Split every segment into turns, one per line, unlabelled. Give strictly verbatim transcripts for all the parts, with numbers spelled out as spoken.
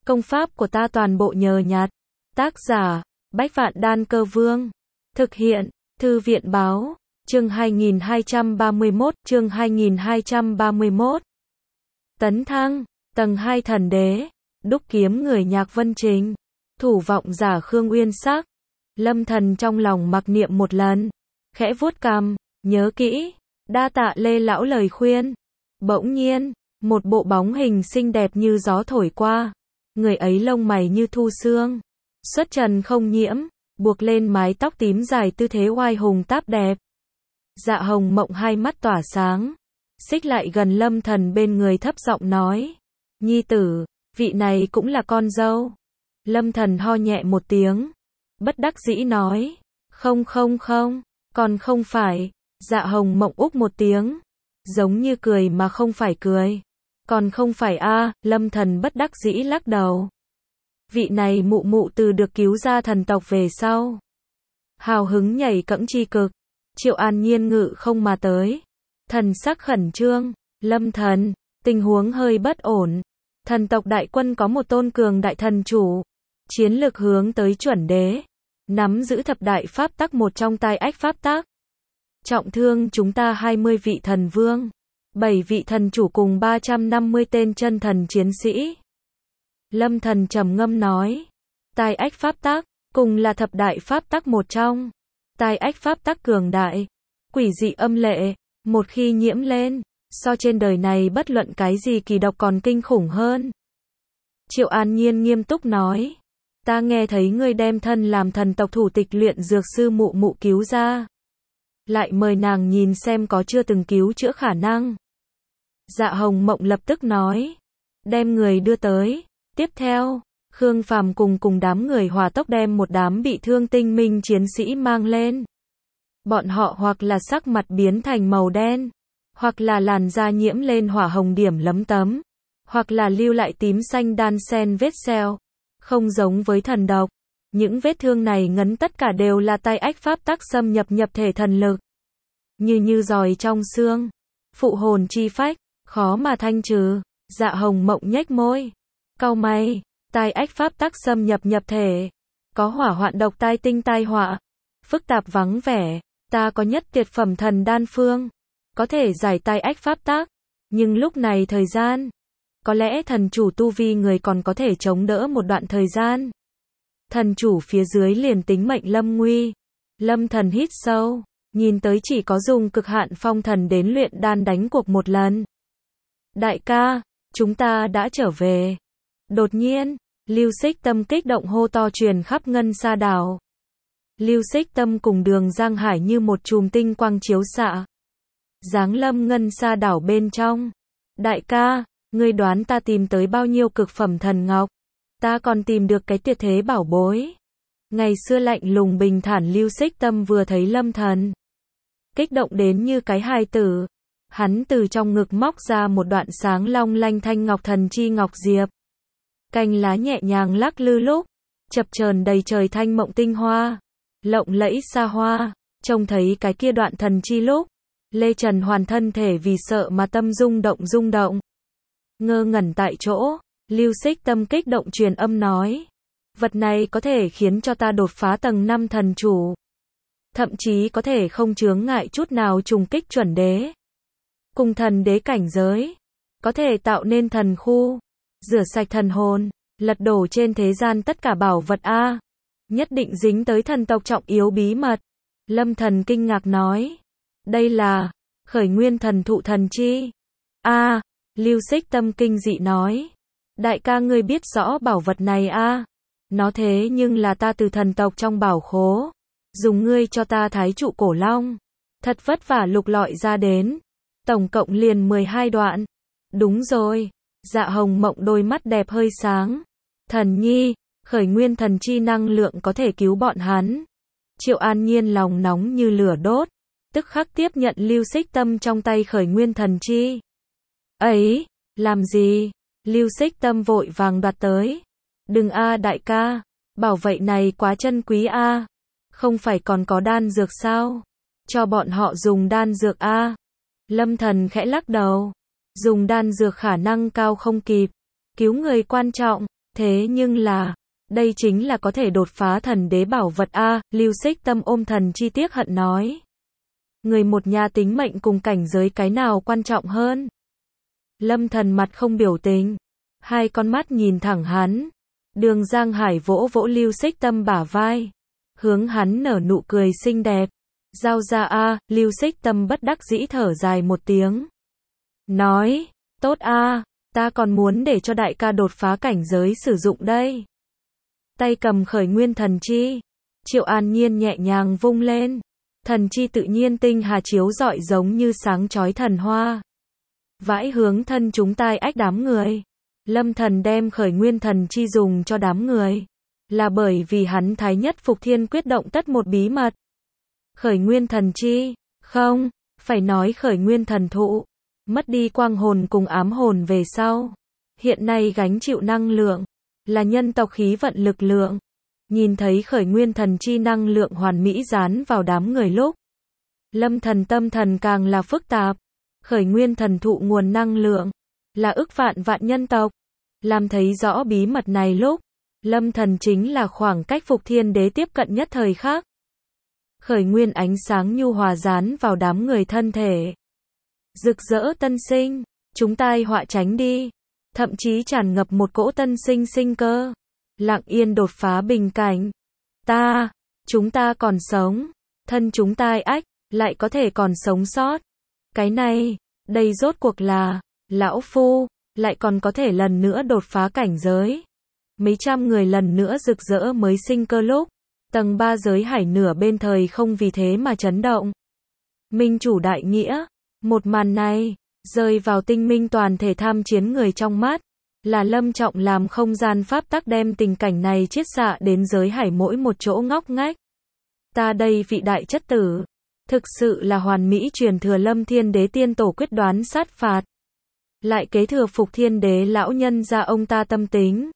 Công pháp của ta toàn bộ nhờ nhặt. Tác giả, Bách Vạn Đan Cơ Vương. Thực hiện, Thư viện Báo. Chương hai nghìn hai trăm ba mươi mốt, chương hai nghìn hai trăm ba mươi mốt. Tấn thăng, tầng hai thần đế, đúc kiếm người Nhạc Vân Trình, thủ vọng giả Khương Uyên Sắc. Lâm Thần trong lòng mặc niệm một lần, khẽ vuốt cằm, nhớ kỹ, đa tạ Lê lão lời khuyên. Bỗng nhiên, một bộ bóng hình xinh đẹp như gió thổi qua, người ấy lông mày như thu sương, xuất trần không nhiễm, buộc lên mái tóc tím dài tư thế oai hùng táp đẹp. Dạ Hồng Mộng hai mắt tỏa sáng, xích lại gần Lâm Thần bên người thấp giọng nói, nhi tử, vị này cũng là con dâu. Lâm Thần ho nhẹ một tiếng, bất đắc dĩ nói, không không không, còn không phải. Dạ Hồng Mộng úc một tiếng, giống như cười mà không phải cười, còn không phải a. À, Lâm Thần bất đắc dĩ lắc đầu. Vị này mụ mụ từ được cứu ra thần tộc về sau, hào hứng nhảy cẫng chi cực. Triệu An Nhiên ngự không mà tới, thần sắc khẩn trương, Lâm Thần, tình huống hơi bất ổn. Thần tộc đại quân có một tôn cường đại thần chủ, chiến lực hướng tới chuẩn đế, nắm giữ thập đại pháp tắc một trong tai ách pháp tắc. Trọng thương chúng ta hai mươi vị thần vương, bảy vị thần chủ cùng ba trăm năm mươi tên chân thần chiến sĩ. Lâm Thần trầm ngâm nói, tai ách pháp tắc, cùng là thập đại pháp tắc một trong. Tai ách pháp tắc cường đại, quỷ dị âm lệ, một khi nhiễm lên, so trên đời này bất luận cái gì kỳ độc còn kinh khủng hơn. Triệu An Nhiên nghiêm túc nói, ta nghe thấy ngươi đem thân làm thần tộc thủ tịch luyện dược sư mụ mụ cứu ra, lại mời nàng nhìn xem có chưa từng cứu chữa khả năng. Dạ Hồng Mộng lập tức nói, đem người đưa tới. Tiếp theo, Khương Phàm cùng cùng đám người hỏa tốc đem một đám bị thương tinh minh chiến sĩ mang lên. Bọn họ hoặc là sắc mặt biến thành màu đen, hoặc là làn da nhiễm lên hỏa hồng điểm lấm tấm, hoặc là lưu lại tím xanh đan xen vết sẹo. Không giống với thần độc, những vết thương này ngấn tất cả đều là tai ách pháp tắc xâm nhập nhập thể thần lực. Như như giòi trong xương, phụ hồn chi phách, khó mà thanh trừ. Dạ Hồng Mộng nhếch môi, cau mày, tai ách pháp tắc xâm nhập nhập thể, có hỏa hoạn độc tai tinh tai họa, phức tạp vắng vẻ, ta có nhất tuyệt phẩm thần đan phương, có thể giải tai ách pháp tắc, nhưng lúc này thời gian, có lẽ thần chủ tu vi người còn có thể chống đỡ một đoạn thời gian. Thần chủ phía dưới liền tính mệnh lâm nguy. Lâm Thần hít sâu, nhìn tới chỉ có dùng cực hạn phong thần đến luyện đan đánh cuộc một lần. Đại ca, chúng ta đã trở về. Đột nhiên, Lưu Xích Tâm kích động hô to truyền khắp Ngân Sa đảo. Lưu Xích Tâm cùng Đường Giang Hải như một chùm tinh quang chiếu xạ, giáng lâm Ngân Sa đảo bên trong. Đại ca, ngươi đoán ta tìm tới bao nhiêu cực phẩm thần ngọc? Ta còn tìm được cái tuyệt thế bảo bối. Ngày xưa lạnh lùng bình thản Lưu Xích Tâm vừa thấy Lâm Thần, kích động đến như cái hài tử. Hắn từ trong ngực móc ra một đoạn sáng long lanh thanh ngọc thần chi ngọc diệp. Cành lá nhẹ nhàng lắc lư lúc, chập chờn đầy trời thanh mộng tinh hoa, lộng lẫy xa hoa. Trông thấy cái kia đoạn thần chi lúc, Lê Trần hoàn thân thể vì sợ mà tâm rung động rung động. Ngơ ngẩn tại chỗ, Lưu Xích Tâm kích động truyền âm nói, vật này có thể khiến cho ta đột phá tầng năm thần chủ, thậm chí có thể không chướng ngại chút nào trùng kích chuẩn đế, cùng thần đế cảnh giới, có thể tạo nên thần khu, rửa sạch thần hồn, lật đổ trên thế gian tất cả bảo vật a, nhất định dính tới thần tộc trọng yếu bí mật. Lâm Thần kinh ngạc nói, đây là Khởi Nguyên Thần Thụ thần chi. A, Lưu Xích Tâm kinh dị nói, đại ca ngươi biết rõ bảo vật này a? Nó thế nhưng là ta từ thần tộc trong bảo khố, dùng ngươi cho ta thái trụ cổ long, thật vất vả lục lọi ra đến, tổng cộng liền mười hai đoạn. Đúng rồi. Dạ Hồng Mộng đôi mắt đẹp hơi sáng. Thần nhi, Khởi Nguyên thần chi năng lượng có thể cứu bọn hắn. Triệu An Nhiên lòng nóng như lửa đốt, tức khắc tiếp nhận Lưu Xích Tâm trong tay Khởi Nguyên thần chi. Ấy, làm gì? Lưu Xích Tâm vội vàng đoạt tới. Đừng a đại ca, bảo vậy này quá chân quý a. Không phải còn có đan dược sao? Cho bọn họ dùng đan dược a. Lâm Thần khẽ lắc đầu. Dùng đan dược khả năng cao không kịp. Cứu người quan trọng, Thế nhưng là, đây chính là có thể đột phá thần đế bảo vật a, Lưu Xích Tâm ôm thần chi tiếc hận nói. Người một nhà tính mệnh cùng cảnh giới cái nào quan trọng hơn? Lâm Thần mặt không biểu tình, hai con mắt nhìn thẳng hắn. Đường Giang Hải vỗ vỗ Lưu Xích Tâm bả vai, hướng hắn nở nụ cười xinh đẹp. Giao ra a, Lưu Xích Tâm bất đắc dĩ thở dài một tiếng. Nói, tốt a, ta còn muốn để cho đại ca đột phá cảnh giới sử dụng đây. Tay cầm khởi nguyên thần chi, Triệu An Nhiên nhẹ nhàng vung lên. Thần chi tự nhiên tinh hà chiếu rọi giống như sáng chói thần hoa. Vãi hướng thân chúng tai ách đám người. Lâm Thần đem khởi nguyên thần chi dùng cho đám người, là bởi vì hắn thái nhất phục thiên quyết động tất một bí mật. Khởi nguyên thần chi, không, phải nói khởi nguyên thần thụ, mất đi quang hồn cùng ám hồn về sau. Hiện nay gánh chịu năng lượng, là nhân tộc khí vận lực lượng. Nhìn thấy khởi nguyên thần chi năng lượng hoàn mỹ dán vào đám người lúc. Lâm Thần tâm thần càng là phức tạp. Khởi nguyên thần thụ nguồn năng lượng, là ức vạn vạn nhân tộc. Làm thấy rõ bí mật này lúc, Lâm Thần chính là khoảng cách phục thiên đế tiếp cận nhất thời khắc. Khởi nguyên ánh sáng nhu hòa dán vào đám người thân thể. Rực rỡ tân sinh, chúng tai họa tránh đi. Thậm chí tràn ngập một cỗ tân sinh sinh cơ. Lặng yên đột phá bình cảnh. Ta, chúng ta còn sống. Thân chúng tai ách, lại có thể còn sống sót. Cái này, đây rốt cuộc là, lão phu, lại còn có thể lần nữa đột phá cảnh giới. Mấy trăm người lần nữa rực rỡ mới sinh cơ lúc. Tầng ba giới hải nửa bên thời không vì thế mà chấn động. Minh chủ đại nghĩa, một màn này, rơi vào tinh minh toàn thể tham chiến người trong mắt. Là Lâm Trọng làm không gian pháp tắc đem tình cảnh này chiết xạ đến giới hải mỗi một chỗ ngóc ngách. Ta đây vị đại chất tử, thực sự là hoàn mỹ truyền thừa Lâm Thiên Đế tiên tổ quyết đoán sát phạt. Lại kế thừa phục thiên đế lão nhân ra ông ta tâm tính.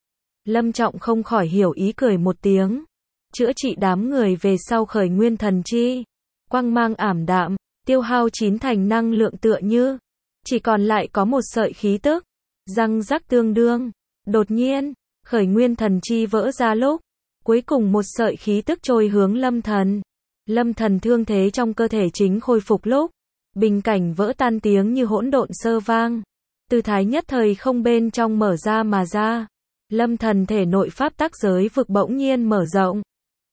Lâm Trọng không khỏi hiểu ý cười một tiếng. Chữa trị đám người về sau khởi nguyên thần chi. Quang mang ảm đạm, tiêu hao chín thành năng lượng tựa như. Chỉ còn lại có một sợi khí tức. Răng rắc tương đương. Đột nhiên, khởi nguyên thần chi vỡ ra lúc. Cuối cùng một sợi khí tức trôi hướng Lâm Thần. Lâm Thần thương thế trong cơ thể chính khôi phục lúc. Bình cảnh vỡ tan tiếng như hỗn độn sơ vang. Từ thái nhất thời không bên trong mở ra mà ra. Lâm Thần thể nội pháp tắc giới vực bỗng nhiên mở rộng.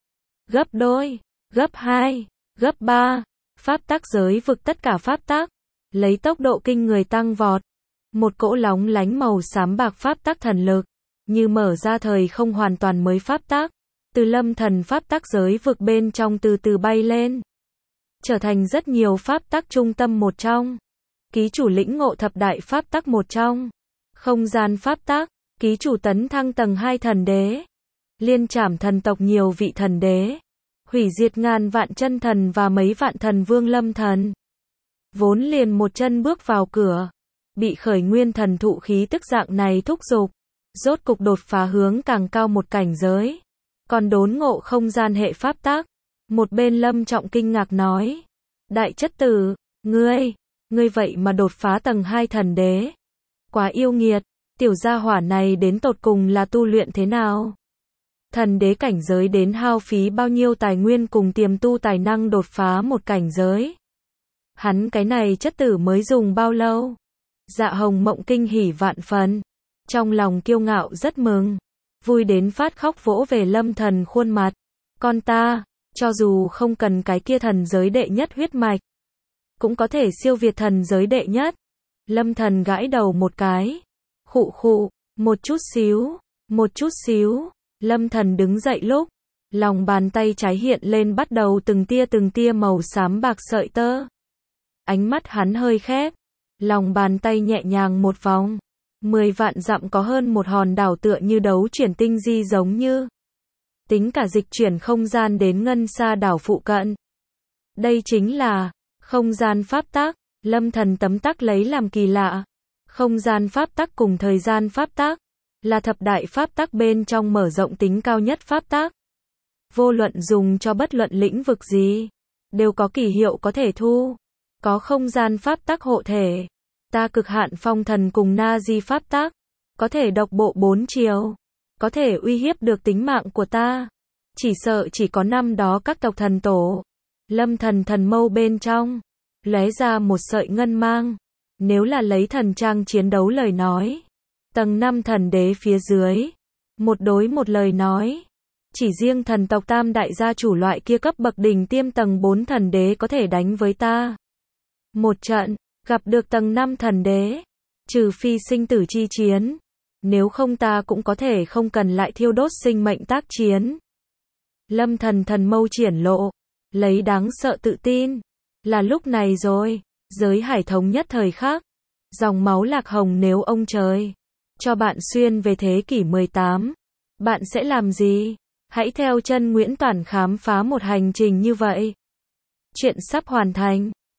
Gấp đôi, gấp hai, gấp ba. Pháp tắc giới vực tất cả pháp tắc. Lấy tốc độ kinh người tăng vọt. Một cỗ lóng lánh màu xám bạc pháp tắc thần lực. Như mở ra thời không hoàn toàn mới pháp tắc. Từ Lâm Thần pháp tắc giới vực bên trong từ từ bay lên. Trở thành rất nhiều pháp tắc trung tâm một trong. Ký chủ lĩnh ngộ thập đại pháp tắc một trong. Không gian pháp tắc, ký chủ tấn thăng tầng hai thần đế. Liên trảm thần tộc nhiều vị thần đế. Hủy diệt ngàn vạn chân thần và mấy vạn thần vương Lâm Thần. Vốn liền một chân bước vào cửa. Bị khởi nguyên thần thụ khí tức dạng này thúc giục. Rốt cục đột phá hướng càng cao một cảnh giới. Còn đốn ngộ không gian hệ pháp tắc. Một bên Lâm Trọng kinh ngạc nói. Đại chất tử, ngươi, ngươi vậy mà đột phá tầng hai thần đế. Quá yêu nghiệt, tiểu gia hỏa này đến tột cùng là tu luyện thế nào? Thần đế cảnh giới đến hao phí bao nhiêu tài nguyên cùng tiềm tu tài năng đột phá một cảnh giới? Hắn cái này chất tử mới dùng bao lâu? Dạ Hồng Mộng kinh hỉ vạn phần. Trong lòng kiêu ngạo rất mừng. Vui đến phát khóc vỗ về Lâm Thần khuôn mặt. Con ta, cho dù không cần cái kia thần giới đệ nhất huyết mạch, cũng có thể siêu việt thần giới đệ nhất. Lâm Thần gãi đầu một cái. Khụ khụ, một chút xíu, một chút xíu. Lâm Thần đứng dậy lúc, lòng bàn tay trái hiện lên bắt đầu từng tia từng tia màu xám bạc sợi tơ. Ánh mắt hắn hơi khép, lòng bàn tay nhẹ nhàng một vòng. Mười vạn dặm có hơn một hòn đảo tựa như đấu chuyển tinh di giống như. Tính cả dịch chuyển không gian đến ngân xa đảo phụ cận. Đây chính là không gian pháp tắc. Lâm Thần tấm tắc lấy làm kỳ lạ. Không gian pháp tắc cùng thời gian pháp tắc là thập đại pháp tắc bên trong mở rộng tính cao nhất pháp tắc. Vô luận dùng cho bất luận lĩnh vực gì, đều có kỳ hiệu có thể thu. Có không gian pháp tắc hộ thể. Ta cực hạn phong thần cùng na di pháp tắc, có thể độc bộ bốn chiều. có thể uy hiếp được tính mạng của ta. Chỉ sợ chỉ có năm đó các tộc thần tổ. Lâm Thần thần mâu bên trong lóe ra một sợi ngân mang. Nếu là lấy thần trang chiến đấu lời nói, tầng năm thần đế phía dưới, một đối một lời nói, chỉ riêng thần tộc tam đại gia chủ loại kia cấp bậc đỉnh tiêm tầng bốn thần đế có thể đánh với ta. Một trận, gặp được tầng năm thần đế, trừ phi sinh tử chi chiến, nếu không ta cũng có thể không cần lại thiêu đốt sinh mệnh tác chiến. Lâm Thần thần mâu triển lộ, lấy đáng sợ tự tin, là lúc này rồi, giới hải thống nhất thời khắc, dòng máu lạc hồng nếu ông trời cho bạn xuyên về thế kỷ mười tám, bạn sẽ làm gì? Hãy theo chân Nguyễn Toản khám phá một hành trình như vậy. Chuyện sắp hoàn thành.